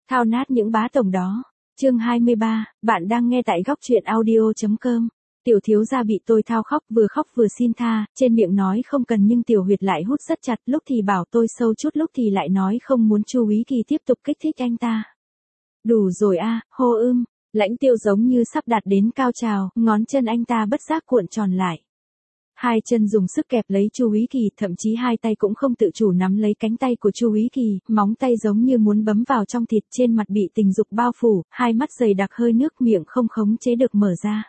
Thao nát những bá tổng đó. Chương 23, bạn đang nghe tại góc truyện audio.com. Tiểu thiếu gia bị tôi thao khóc vừa xin tha, trên miệng nói không cần nhưng tiểu huyệt lại hút rất chặt, lúc thì bảo tôi sâu chút lúc thì lại nói không muốn Chu Úy Kỳ tiếp tục kích thích anh ta. Đủ rồi a, hô Lãnh Tiêu giống như sắp đạt đến cao trào, ngón chân anh ta bất giác cuộn tròn lại. Hai chân dùng sức kẹp lấy Chu Úy Kỳ, thậm chí hai tay cũng không tự chủ nắm lấy cánh tay của Chu Úy Kỳ, móng tay giống như muốn bấm vào trong thịt, trên mặt bị tình dục bao phủ, hai mắt dày đặc hơi nước, miệng không khống chế được mở ra.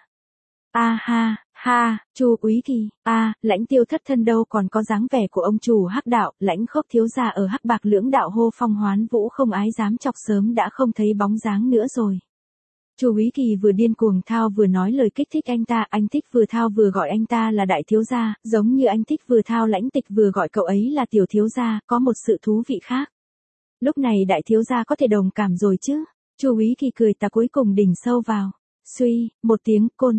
A ha, Chu Úy Kỳ, Lãnh Tiêu thất thân đâu còn có dáng vẻ của ông chủ Hắc đạo, Lãnh Khốc thiếu gia ở Hắc Bạc Lưỡng đạo hô phong hoán vũ không ái dám chọc, sớm đã không thấy bóng dáng nữa rồi. Chu Úy Kỳ vừa điên cuồng thao vừa nói lời kích thích anh ta, anh thích vừa thao vừa gọi anh ta là đại thiếu gia, giống như anh thích vừa thao Lãnh Tịch vừa gọi cậu ấy là tiểu thiếu gia, có một sự thú vị khác. Lúc này đại thiếu gia có thể đồng cảm rồi chứ? Chu Úy Kỳ cười ta cuối cùng đỉnh sâu vào. Suy, một tiếng côn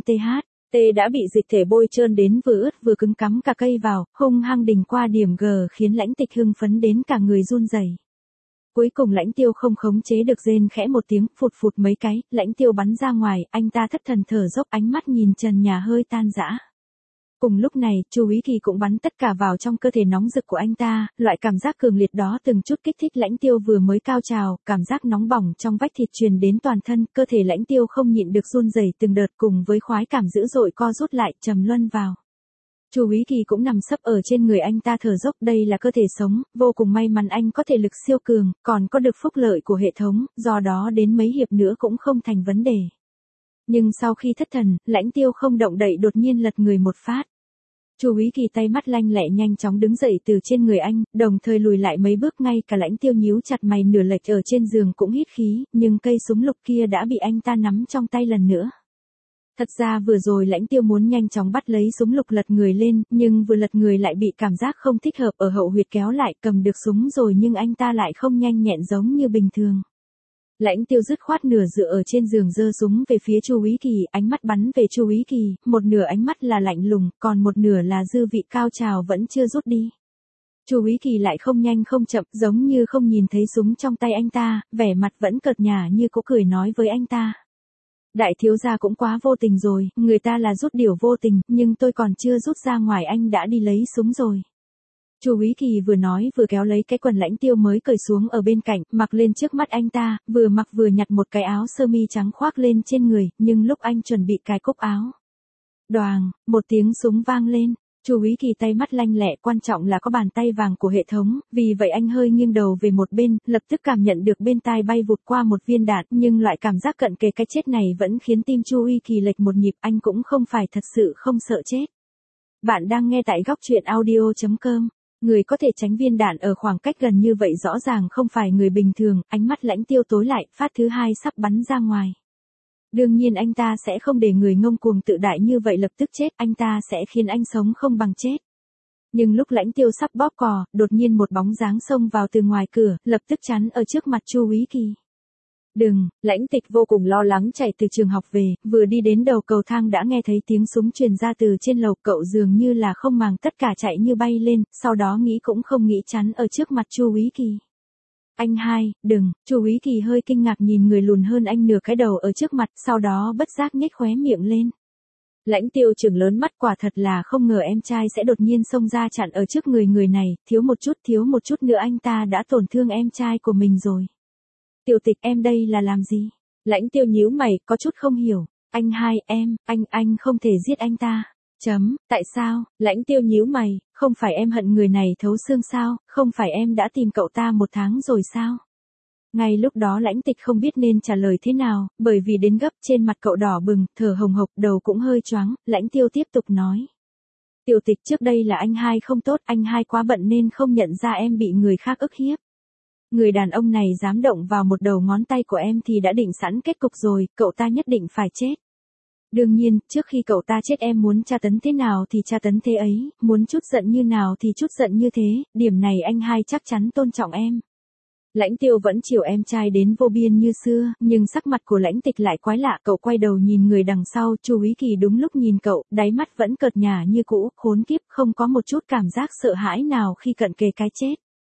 tê đã bị dịch thể bôi trơn đến vừa ướt vừa cứng, cắm cả cây vào, hung hăng đỉnh qua điểm G khiến Lãnh Tịch hưng phấn đến cả người run rẩy. Cuối cùng Lãnh Tiêu không khống chế được rên khẽ một tiếng, phụt mấy cái, Lãnh Tiêu bắn ra ngoài, anh ta thất thần thở dốc, ánh mắt nhìn trần nhà hơi tan rã. Cùng lúc này, Chu Úy Kỳ cũng bắn tất cả vào trong cơ thể nóng rực của anh ta, loại cảm giác cường liệt đó từng chút kích thích Lãnh Tiêu vừa mới cao trào, cảm giác nóng bỏng trong vách thịt truyền đến toàn thân, cơ thể Lãnh Tiêu không nhịn được run rẩy từng đợt, cùng với khoái cảm dữ dội co rút lại, trầm luân vào. Chu Úy Kỳ cũng nằm sấp ở trên người anh ta thở dốc, đây là cơ thể sống, vô cùng may mắn anh có thể lực siêu cường, còn có được phúc lợi của hệ thống, do đó đến mấy hiệp nữa cũng không thành vấn đề. Nhưng sau khi thất thần, Lãnh Tiêu không động đậy đột nhiên lật người một phát. Chu Úy Kỳ tay mắt lanh lẹ nhanh chóng đứng dậy từ trên người anh, đồng thời lùi lại mấy bước, ngay cả Lãnh Tiêu nhíu chặt mày nửa lệch ở trên giường cũng hít khí, nhưng cây súng lục kia đã bị anh ta nắm trong tay lần nữa. Thật ra vừa rồi Lãnh Tiêu muốn nhanh chóng bắt lấy súng lục lật người lên, nhưng vừa lật người lại bị cảm giác không thích hợp ở hậu huyệt kéo lại, cầm được súng rồi nhưng anh ta lại không nhanh nhẹn giống như bình thường. Lãnh Tiêu dứt khoát nửa dựa ở trên giường giơ súng về phía Chu Úy Kỳ, ánh mắt bắn về Chu Úy Kỳ, một nửa ánh mắt là lạnh lùng, còn một nửa là dư vị cao trào vẫn chưa rút đi. Chu Úy Kỳ lại không nhanh không chậm, giống như không nhìn thấy súng trong tay anh ta, vẻ mặt vẫn cợt nhả như cố cười nói với anh ta. Đại thiếu gia cũng quá vô tình rồi, người ta là rút điều vô tình, nhưng tôi còn chưa rút ra ngoài anh đã đi lấy súng rồi. Chu Úy Kỳ vừa nói vừa kéo lấy cái quần Lãnh Tiêu mới cởi xuống ở bên cạnh, mặc lên trước mắt anh ta, vừa mặc vừa nhặt một cái áo sơ mi trắng khoác lên trên người, nhưng lúc anh chuẩn bị cài cúc áo. Đoàng, một tiếng súng vang lên. Chu Úy Kỳ tay mắt lanh lẹ, quan trọng là có bàn tay vàng của hệ thống, vì vậy anh hơi nghiêng đầu về một bên, lập tức cảm nhận được bên tai bay vụt qua một viên đạn, nhưng loại cảm giác cận kề cái chết này vẫn khiến tim Chu Úy Kỳ lệch một nhịp, anh cũng không phải thật sự không sợ chết. Bạn đang nghe tại góc truyện audio.com. Người có thể tránh viên đạn ở khoảng cách gần như vậy rõ ràng không phải người bình thường, ánh mắt Lãnh Tiêu tối lại, phát thứ hai sắp bắn ra ngoài. Đương nhiên anh ta sẽ không để người ngông cuồng tự đại như vậy lập tức chết, anh ta sẽ khiến anh sống không bằng chết. Nhưng lúc Lãnh Tiêu sắp bóp cò, đột nhiên một bóng dáng xông vào từ ngoài cửa, lập tức chắn ở trước mặt Chu Úy Kỳ. Đừng, Lãnh Tịch vô cùng lo lắng chạy từ trường học về, vừa đi đến đầu cầu thang đã nghe thấy tiếng súng truyền ra từ trên lầu, cậu dường như là không màng tất cả chạy như bay lên, sau đó nghĩ cũng không nghĩ chắn ở trước mặt Chu Úy Kỳ. Anh hai, đừng, Chu Úy Kỳ hơi kinh ngạc nhìn người lùn hơn anh nửa cái đầu ở trước mặt, sau đó bất giác nhếch khóe miệng lên. Lãnh Tiêu trừng lớn mắt, quả thật là không ngờ em trai sẽ đột nhiên xông ra chặn ở trước người này, thiếu một chút nữa anh ta đã tổn thương em trai của mình rồi. Tiểu Tịch, em đây là làm gì? Lãnh Tiêu nhíu mày, có chút không hiểu. Anh hai, anh không thể giết anh ta. Tại sao? Lãnh Tiêu nhíu mày, không phải em hận người này thấu xương sao, không phải em đã tìm cậu ta 1 tháng rồi sao? Ngay lúc đó Lãnh Tịch không biết nên trả lời thế nào, bởi vì đến gấp trên mặt cậu đỏ bừng, thở hồng hộc, đầu cũng hơi choáng, Lãnh Tiêu tiếp tục nói. Tiểu Tịch, trước đây là anh hai không tốt, anh hai quá bận nên không nhận ra em bị người khác ức hiếp. Người đàn ông này dám động vào một đầu ngón tay của em thì đã định sẵn kết cục rồi, cậu ta nhất định phải chết. Đương nhiên, trước khi cậu ta chết em muốn tra tấn thế nào thì tra tấn thế ấy, muốn chút giận như nào thì chút giận như thế, điểm này anh hai chắc chắn tôn trọng em. Lãnh Tiêu vẫn chiều em trai đến vô biên như xưa, nhưng sắc mặt của Lãnh Tịch lại quái lạ, cậu quay đầu nhìn người đằng sau, Chu Úy Kỳ đúng lúc nhìn cậu, đáy mắt vẫn cợt nhả như cũ, khốn kiếp, không có một chút cảm giác sợ hãi nào khi cận kề cái chết.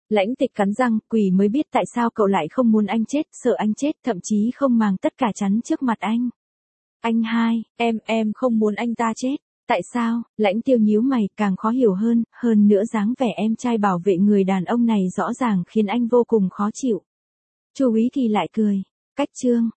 Lãnh Tịch cắn răng, quỷ mới biết tại sao cậu lại không muốn anh chết, sợ anh chết, thậm chí không màng tất cả chắn trước mặt anh. Anh hai, em không muốn anh ta chết. Tại sao? Lãnh Tiêu nhíu mày, càng khó hiểu hơn nữa dáng vẻ em trai bảo vệ người đàn ông này rõ ràng khiến anh vô cùng khó chịu. Chu Úy thì lại cười. Cách Trương,